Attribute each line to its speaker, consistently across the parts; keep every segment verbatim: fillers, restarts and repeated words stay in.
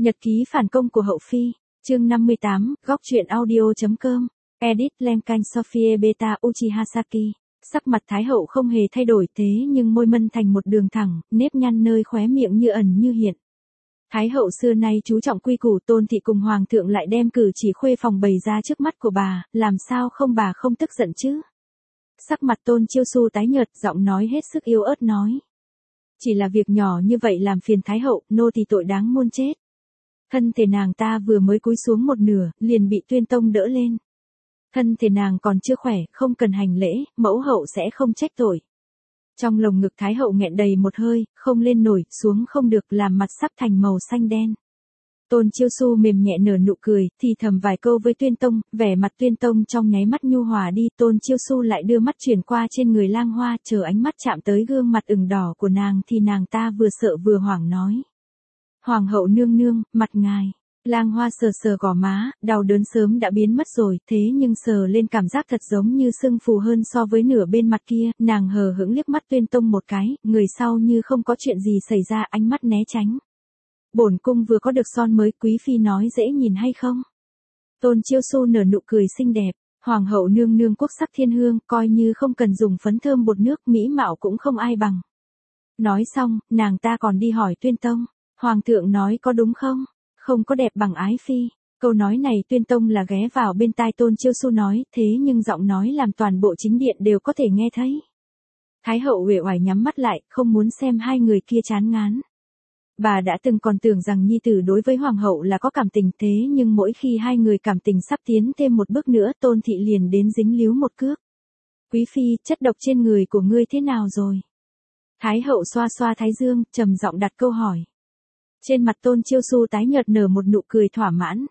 Speaker 1: Nhật ký phản công của hậu phi, chương năm mươi tám, góc truyện audio.com, edit Lenkan Sophie Beta Uchiha Saki. Sắc mặt Thái hậu không hề thay đổi thế nhưng môi mân thành một đường thẳng, nếp nhăn nơi khóe miệng như ẩn như hiện. Thái hậu xưa nay chú trọng quy củ, Tôn thị cùng hoàng thượng lại đem cử chỉ khuê phòng bày ra trước mắt của bà, làm sao không bà không tức giận chứ? Sắc mặt Tôn Chiêu Su tái nhợt, giọng nói hết sức yếu ớt nói. Chỉ là việc nhỏ như vậy làm phiền Thái hậu, nô tỳ tội đáng muôn chết. Thân thể nàng ta vừa mới cúi xuống một nửa, liền bị Tuyên Tông đỡ lên. Thân thể nàng còn chưa khỏe, không cần hành lễ, mẫu hậu sẽ không trách tội. Trong lồng ngực Thái hậu nghẹn đầy một hơi, không lên nổi, xuống không được, làm mặt sắp thành màu xanh đen. Tôn Chiêu Su mềm nhẹ nở nụ cười, thì thầm vài câu với Tuyên Tông, vẻ mặt Tuyên Tông trong nháy mắt nhu hòa đi. Tôn Chiêu Su lại đưa mắt chuyển qua trên người Lang Hoa, chờ ánh mắt chạm tới gương mặt ửng đỏ của nàng thì nàng ta vừa sợ vừa hoảng nói. Hoàng hậu nương nương, mặt ngài. Lang Hoa sờ sờ gò má, đau đớn sớm đã biến mất rồi, thế nhưng sờ lên cảm giác thật giống như sưng phù hơn so với nửa bên mặt kia. Nàng hờ hững liếc mắt Tuyên Tông một cái, người sau như không có chuyện gì xảy ra, ánh mắt né tránh. Bổn cung vừa có được son mới, quý phi nói dễ nhìn hay không? Tôn Chiêu Su nở nụ cười xinh đẹp, hoàng hậu nương nương quốc sắc thiên hương, coi như không cần dùng phấn thơm bột nước, mỹ mạo cũng không ai bằng. Nói xong, nàng ta còn đi hỏi Tuyên Tông, hoàng thượng nói có đúng không? Không có đẹp bằng ái phi. Câu nói này Tuyên Tông là ghé vào bên tai Tôn Chiêu Su nói, thế nhưng giọng nói làm toàn bộ chính điện đều có thể nghe thấy. Thái hậu uể oải nhắm mắt lại, không muốn xem hai người kia chán ngán. Bà đã từng còn tưởng rằng nhi tử đối với hoàng hậu là có cảm tình, thế nhưng mỗi khi hai người cảm tình sắp tiến thêm một bước nữa, Tôn thị liền đến dính líu một cước. Quý phi, chất độc trên người của ngươi thế nào rồi? Thái hậu xoa xoa thái dương, trầm giọng đặt câu hỏi. Trên mặt Tôn Chiêu Su tái nhợt nở một nụ cười thỏa mãn.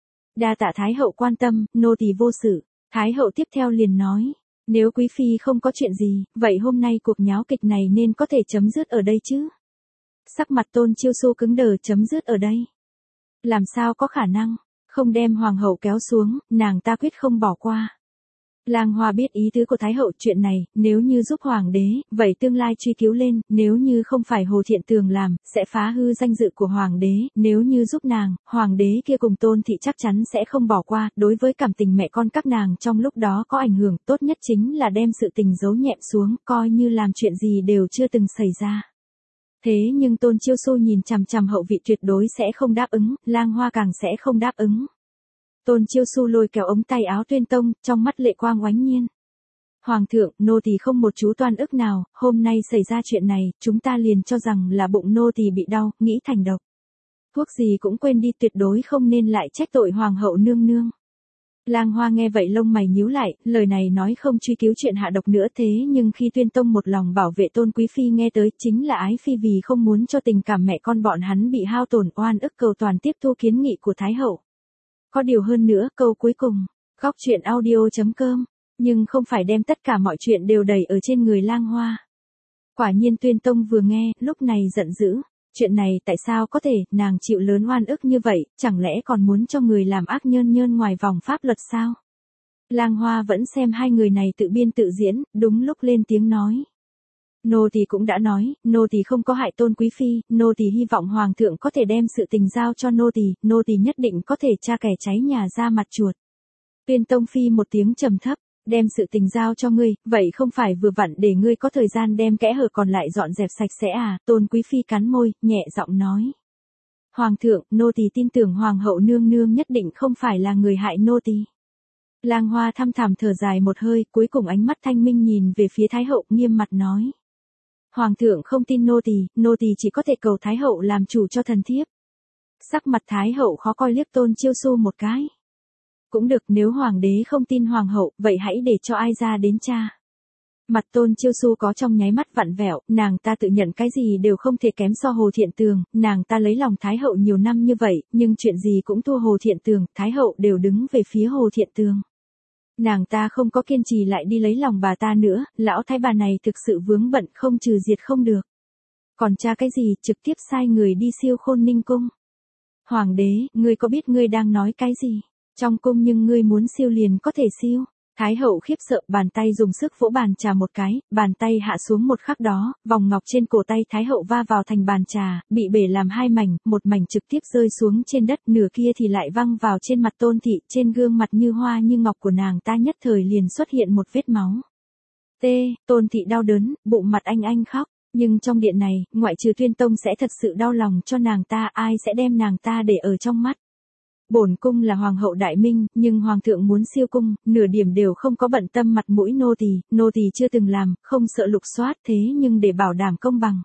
Speaker 1: Đa tạ Thái hậu quan tâm, nô tỳ vô sự. Thái hậu tiếp theo liền nói, nếu quý phi không có chuyện gì, vậy hôm nay cuộc nháo kịch này nên có thể chấm dứt ở đây chứ? Sắc mặt Tôn Chiêu Su cứng đờ, chấm dứt ở đây. Làm sao có khả năng, không đem hoàng hậu kéo xuống, nàng ta quyết không bỏ qua. Lang Hoa biết ý tứ của Thái hậu, chuyện này, nếu như giúp hoàng đế, vậy tương lai truy cứu lên, nếu như không phải Hồ Thiện Tường làm, sẽ phá hư danh dự của hoàng đế, nếu như giúp nàng, hoàng đế kia cùng Tôn thị chắc chắn sẽ không bỏ qua, đối với cảm tình mẹ con các nàng trong lúc đó có ảnh hưởng, tốt nhất chính là đem sự tình giấu nhẹm xuống, coi như làm chuyện gì đều chưa từng xảy ra. Thế nhưng Tôn Chiêu Su nhìn chằm chằm hậu vị tuyệt đối sẽ không đáp ứng, Lang Hoa càng sẽ không đáp ứng. Tôn Chiêu Su lôi kéo ống tay áo Tuyên Tông, trong mắt lệ quang oánh nhiên. Hoàng thượng, nô tỳ không một chú toan ức nào, hôm nay xảy ra chuyện này, chúng ta liền cho rằng là bụng nô tỳ bị đau, nghĩ thành độc. Thuốc gì cũng quên đi, tuyệt đối không nên lại trách tội hoàng hậu nương nương. Lang Hoa nghe vậy lông mày nhíu lại, lời này nói không truy cứu chuyện hạ độc nữa, thế nhưng khi Tuyên Tông một lòng bảo vệ Tôn quý phi nghe tới, chính là ái phi vì không muốn cho tình cảm mẹ con bọn hắn bị hao tổn, oan ức cầu toàn tiếp thu kiến nghị của Thái hậu. Có điều hơn nữa, câu cuối cùng, góc truyện audio.com, nhưng không phải đem tất cả mọi chuyện đều đẩy ở trên người Lang Hoa. Quả nhiên Tuyên Tông vừa nghe, lúc này giận dữ, chuyện này tại sao có thể, nàng chịu lớn oan ức như vậy, chẳng lẽ còn muốn cho người làm ác nhơn nhơn ngoài vòng pháp luật sao? Lang Hoa vẫn xem hai người này tự biên tự diễn, đúng lúc lên tiếng nói. Nô tỳ cũng đã nói, nô tỳ không có hại Tôn quý phi, nô tỳ hy vọng hoàng thượng có thể đem sự tình giao cho nô tỳ, nô tỳ nhất định có thể tra kẻ cháy nhà ra mặt chuột. Tuyên Tông phi một tiếng trầm thấp, đem sự tình giao cho ngươi, vậy không phải vừa vặn để ngươi có thời gian đem kẽ hở còn lại dọn dẹp sạch sẽ à? Tôn quý phi cắn môi, nhẹ giọng nói. Hoàng thượng, nô tỳ tin tưởng hoàng hậu nương nương nhất định không phải là người hại nô tỳ. Lang Hoa thăm thẳm thở dài một hơi, cuối cùng ánh mắt thanh minh nhìn về phía Thái hậu, nghiêm mặt nói. Hoàng thượng không tin nô tỳ, nô tỳ chỉ có thể cầu Thái hậu làm chủ cho thần thiếp. Sắc mặt Thái hậu khó coi liếc Tôn Chiêu Su một cái. Cũng được, nếu hoàng đế không tin hoàng hậu, vậy hãy để cho ai ra đến tra. Mặt Tôn Chiêu Su có trong nháy mắt vặn vẹo, nàng ta tự nhận cái gì đều không thể kém so Hồ Thiện Tường, nàng ta lấy lòng Thái hậu nhiều năm như vậy, nhưng chuyện gì cũng thua Hồ Thiện Tường, Thái hậu đều đứng về phía Hồ Thiện Tường. Nàng ta không có kiên trì lại đi lấy lòng bà ta nữa, lão thái bà này thực sự vướng bận không trừ diệt không được. Còn tra cái gì, trực tiếp sai người đi siêu Khôn Ninh cung. Hoàng đế, ngươi có biết ngươi đang nói cái gì? Trong cung nhưng ngươi muốn siêu liền có thể siêu. Thái hậu khiếp sợ, bàn tay dùng sức vỗ bàn trà một cái, bàn tay hạ xuống một khắc đó, vòng ngọc trên cổ tay Thái hậu va vào thành bàn trà, bị bể làm hai mảnh, một mảnh trực tiếp rơi xuống trên đất, nửa kia thì lại văng vào trên mặt Tôn thị, trên gương mặt như hoa như ngọc của nàng ta nhất thời liền xuất hiện một vết máu. T, Tôn thị đau đớn, bụng mặt anh anh khóc, nhưng trong điện này, ngoại trừ Tuyên Tông sẽ thật sự đau lòng cho nàng ta, ai sẽ đem nàng ta để ở trong mắt. Bổn cung là hoàng hậu đại minh, nhưng hoàng thượng muốn siêu cung, nửa điểm đều không có bận tâm mặt mũi nô tỳ, nô tỳ chưa từng làm, không sợ lục soát, thế nhưng để bảo đảm công bằng,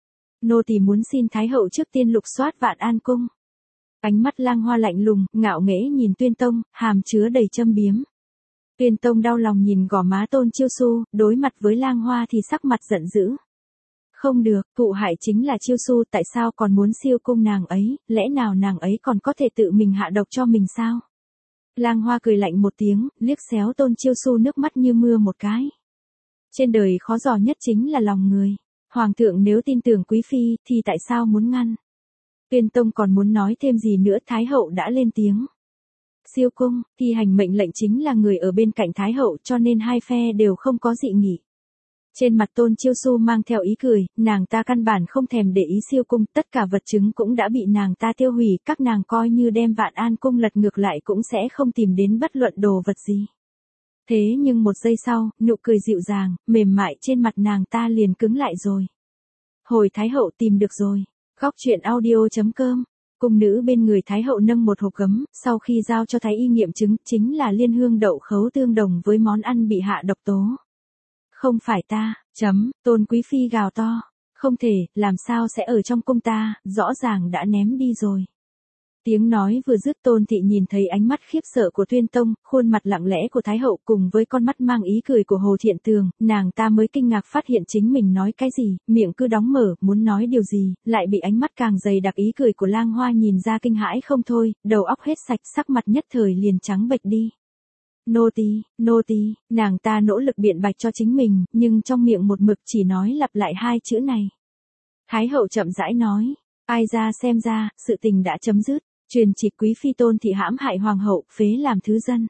Speaker 1: nô tỳ muốn xin thái hậu trước tiên lục soát Vạn An cung. Ánh mắt Lang Hoa lạnh lùng, ngạo nghễ nhìn Tuyên Tông, hàm chứa đầy châm biếm. Tuyên Tông đau lòng nhìn gò má Tôn Chiêu Xu, đối mặt với Lang Hoa thì sắc mặt giận dữ. Không được, thụ hại chính là Chiêu Xu, tại sao còn muốn siêu cung nàng ấy, lẽ nào nàng ấy còn có thể tự mình hạ độc cho mình sao? Lang Hoa cười lạnh một tiếng, liếc xéo Tôn Chiêu Xu nước mắt như mưa một cái. Trên đời khó dò nhất chính là lòng người. Hoàng thượng nếu tin tưởng quý phi, thì tại sao muốn ngăn? Tuyên Tông còn muốn nói thêm gì nữa, Thái hậu đã lên tiếng. Siêu cung, thi hành mệnh lệnh chính là người ở bên cạnh Thái hậu, cho nên hai phe đều không có dị nghị. Trên mặt Tôn Chiêu Xu mang theo ý cười, nàng ta căn bản không thèm để ý siêu cung, tất cả vật chứng cũng đã bị nàng ta tiêu hủy, các nàng coi như đem Vạn An cung lật ngược lại cũng sẽ không tìm đến bất luận đồ vật gì. Thế nhưng một giây sau, nụ cười dịu dàng, mềm mại trên mặt nàng ta liền cứng lại rồi. Hồi Thái hậu tìm được rồi. Góc truyện audio chấm com. Cung nữ bên người Thái hậu nâng một hộp gấm, sau khi giao cho Thái y nghiệm chứng, chính là liên hương đậu khấu tương đồng với món ăn bị hạ độc tố. Không phải ta, chấm, Tôn quý phi gào to. Không thể, làm sao sẽ ở trong cung ta, rõ ràng đã ném đi rồi. Tiếng nói vừa dứt, Tôn thị nhìn thấy ánh mắt khiếp sợ của Tuyên Tông, khuôn mặt lặng lẽ của Thái hậu cùng với con mắt mang ý cười của Hồ Thiện Tường, nàng ta mới kinh ngạc phát hiện chính mình nói cái gì, miệng cứ đóng mở, muốn nói điều gì, lại bị ánh mắt càng dày đặc ý cười của Lang Hoa nhìn ra kinh hãi không thôi, đầu óc hết sạch, sắc mặt nhất thời liền trắng bệch đi. Nô tỳ, nô tỳ, nàng ta nỗ lực biện bạch cho chính mình, nhưng trong miệng một mực chỉ nói lặp lại hai chữ này. Thái hậu chậm rãi nói, ai ra xem ra, sự tình đã chấm dứt. Truyền chỉ quý phi Tôn thị hãm hại hoàng hậu, phế làm thứ dân.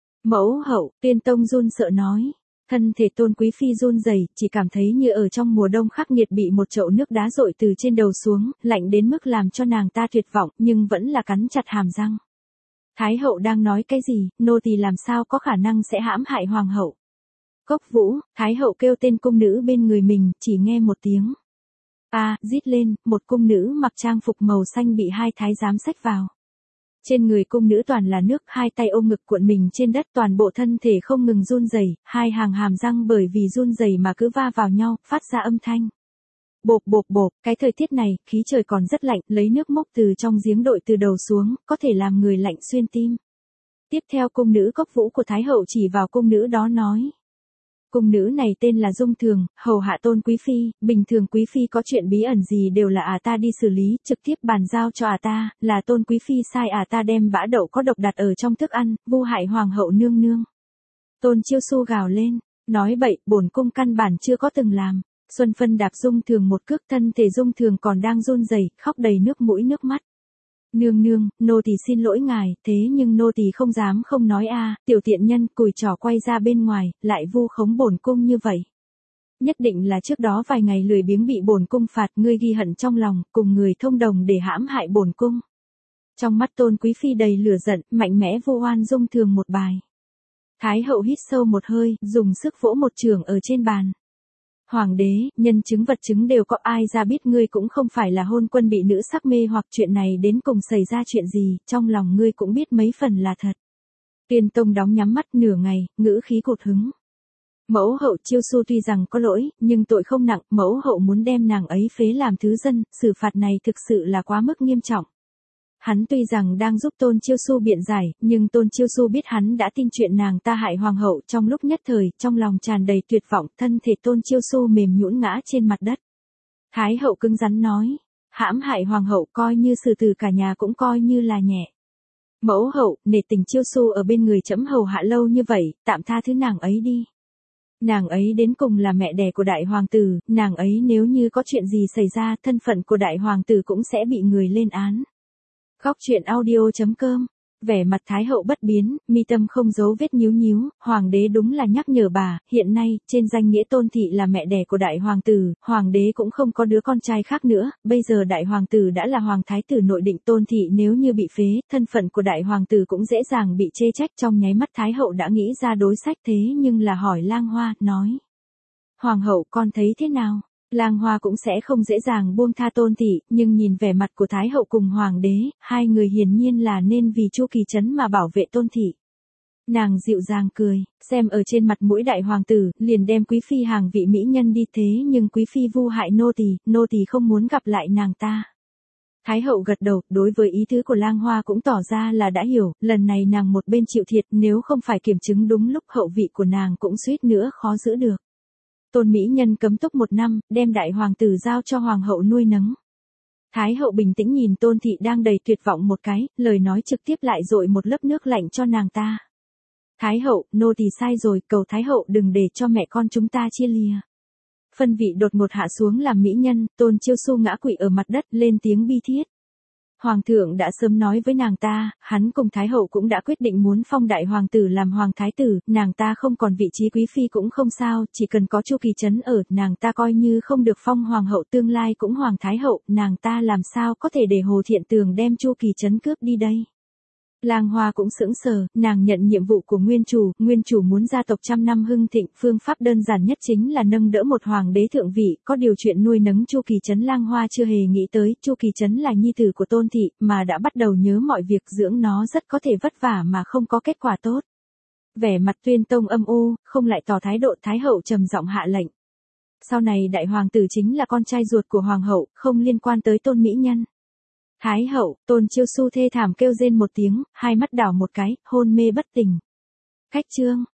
Speaker 1: Mẫu hậu, Tuyên Tông run sợ nói. Thân thể Tôn quý phi run rẩy, chỉ cảm thấy như ở trong mùa đông khắc nghiệt bị một chậu nước đá dội từ trên đầu xuống, lạnh đến mức làm cho nàng ta tuyệt vọng, nhưng vẫn là cắn chặt hàm răng. Thái hậu đang nói cái gì, nô tỳ làm sao có khả năng sẽ hãm hại hoàng hậu. Cốc Vũ, Thái hậu kêu tên cung nữ bên người mình, chỉ nghe một tiếng. A, à, rít lên, một cung nữ mặc trang phục màu xanh bị hai thái giám xách vào. Trên người cung nữ toàn là nước, hai tay ôm ngực cuộn mình trên đất, toàn bộ thân thể không ngừng run rẩy, hai hàng hàm răng bởi vì run rẩy mà cứ va vào nhau, phát ra âm thanh. Bộp bộp bộp, cái thời tiết này, khí trời còn rất lạnh, lấy nước múc từ trong giếng đội từ đầu xuống, có thể làm người lạnh xuyên tim. Tiếp theo cung nữ Cốc Vũ của Thái hậu chỉ vào cung nữ đó nói. Cung nữ này tên là Dung Thường, hầu hạ Tôn quý phi, bình thường quý phi có chuyện bí ẩn gì đều là ả ta đi xử lý, trực tiếp bàn giao cho ả ta, là Tôn quý phi sai ả ta đem bã đậu có độc đặt ở trong thức ăn, vu hại hoàng hậu nương nương. Tôn Chiêu Xu gào lên, nói bậy, bổn cung căn bản chưa có từng làm. Xuân Phân đạp Dung Thường một cước, thân thể Dung Thường còn đang run rẩy, khóc đầy nước mũi nước mắt. Nương nương, nô tỳ xin lỗi ngài, thế nhưng nô tỳ không dám không nói a, tiểu tiện nhân, cùi trỏ quay ra bên ngoài, lại vu khống bổn cung như vậy. Nhất định là trước đó vài ngày lười biếng bị bổn cung phạt, ngươi ghi hận trong lòng, cùng người thông đồng để hãm hại bổn cung. Trong mắt Tôn quý phi đầy lửa giận, mạnh mẽ vu oan Dung Thường một bài. Thái hậu hít sâu một hơi, dùng sức vỗ một chưởng ở trên bàn. Hoàng đế, nhân chứng vật chứng đều có, ai ra biết ngươi cũng không phải là hôn quân bị nữ sắc mê hoặc chuyện này đến cùng xảy ra chuyện gì, trong lòng ngươi cũng biết mấy phần là thật. Tuyên Tông đóng nhắm mắt nửa ngày, ngữ khí cột hứng. Mẫu hậu Chiêu Xu tuy rằng có lỗi, nhưng tội không nặng, mẫu hậu muốn đem nàng ấy phế làm thứ dân, xử phạt này thực sự là quá mức nghiêm trọng. Hắn tuy rằng đang giúp Tôn Chiêu Xu biện giải, nhưng Tôn Chiêu Xu biết hắn đã tin chuyện nàng ta hại hoàng hậu, trong lúc nhất thời, trong lòng tràn đầy tuyệt vọng, thân thể Tôn Chiêu Xu mềm nhũn ngã trên mặt đất. Thái hậu cứng rắn nói, hãm hại hoàng hậu coi như xử tử cả nhà cũng coi như là nhẹ. Mẫu hậu, nể tình Chiêu Xu ở bên người trẫm hầu hạ lâu như vậy, tạm tha thứ nàng ấy đi. Nàng ấy đến cùng là mẹ đẻ của đại hoàng tử, nàng ấy nếu như có chuyện gì xảy ra, thân phận của đại hoàng tử cũng sẽ bị người lên án. Góc truyện audio chấm com Vẻ mặt Thái hậu bất biến, mi tâm không giấu vết nhíu nhíu, hoàng đế đúng là nhắc nhở bà, hiện nay, trên danh nghĩa Tôn thị là mẹ đẻ của đại hoàng tử, hoàng đế cũng không có đứa con trai khác nữa, bây giờ đại hoàng tử đã là hoàng thái tử nội định Tôn thị nếu như bị phế, thân phận của đại hoàng tử cũng dễ dàng bị chê trách. Trong nháy mắt Thái hậu đã nghĩ ra đối sách, thế nhưng là hỏi Lang Hoa, nói. Hoàng hậu con thấy thế nào? Lang Hoa cũng sẽ không dễ dàng buông tha Tôn thị, nhưng nhìn vẻ mặt của Thái hậu cùng hoàng đế, hai người hiển nhiên là nên vì Chu Kỳ Trấn mà bảo vệ Tôn thị. Nàng dịu dàng cười, xem ở trên mặt mũi đại hoàng tử, liền đem quý phi hàng vị mỹ nhân đi, thế nhưng quý phi vu hại nô tỳ, nô tỳ không muốn gặp lại nàng ta. Thái hậu gật đầu, đối với ý tứ của Lang Hoa cũng tỏ ra là đã hiểu, lần này nàng một bên chịu thiệt, nếu không phải kiểm chứng đúng lúc hậu vị của nàng cũng suýt nữa khó giữ được. Tôn mỹ nhân cấm túc một năm, đem đại hoàng tử giao cho hoàng hậu nuôi nấng. Thái hậu bình tĩnh nhìn Tôn thị đang đầy tuyệt vọng một cái, lời nói trực tiếp lại dội một lớp nước lạnh cho nàng ta. Thái hậu, nô tỳ sai rồi, cầu Thái hậu đừng để cho mẹ con chúng ta chia lìa. Phân vị đột ngột hạ xuống làm mỹ nhân, Tôn Chiêu Xu ngã quỵ ở mặt đất, lên tiếng bi thiết. Hoàng thượng đã sớm nói với nàng ta, hắn cùng Thái hậu cũng đã quyết định muốn phong đại hoàng tử làm hoàng thái tử, nàng ta không còn vị trí quý phi cũng không sao, chỉ cần có Chu Kỳ Trấn ở, nàng ta coi như không được phong hoàng hậu tương lai cũng hoàng thái hậu, nàng ta làm sao có thể để Hồ Thiện Tường đem Chu Kỳ Trấn cướp đi đây. Lang Hoa cũng sững sờ, nàng nhận nhiệm vụ của nguyên chủ, nguyên chủ muốn gia tộc trăm năm hưng thịnh, phương pháp đơn giản nhất chính là nâng đỡ một hoàng đế thượng vị, có điều chuyện nuôi nấng Chu Kỳ Trấn Lang Hoa chưa hề nghĩ tới, Chu Kỳ Trấn là nhi tử của Tôn thị, mà đã bắt đầu nhớ mọi việc dưỡng nó rất có thể vất vả mà không có kết quả tốt. Vẻ mặt Tuyên Tông âm u, không lại tỏ thái độ, Thái hậu trầm giọng hạ lệnh. Sau này đại hoàng tử chính là con trai ruột của hoàng hậu, không liên quan tới Tôn mỹ nhân. Thái hậu, Tôn Chiêu Xu thê thảm kêu rên một tiếng, hai mắt đảo một cái, hôn mê bất tỉnh. Khách chương.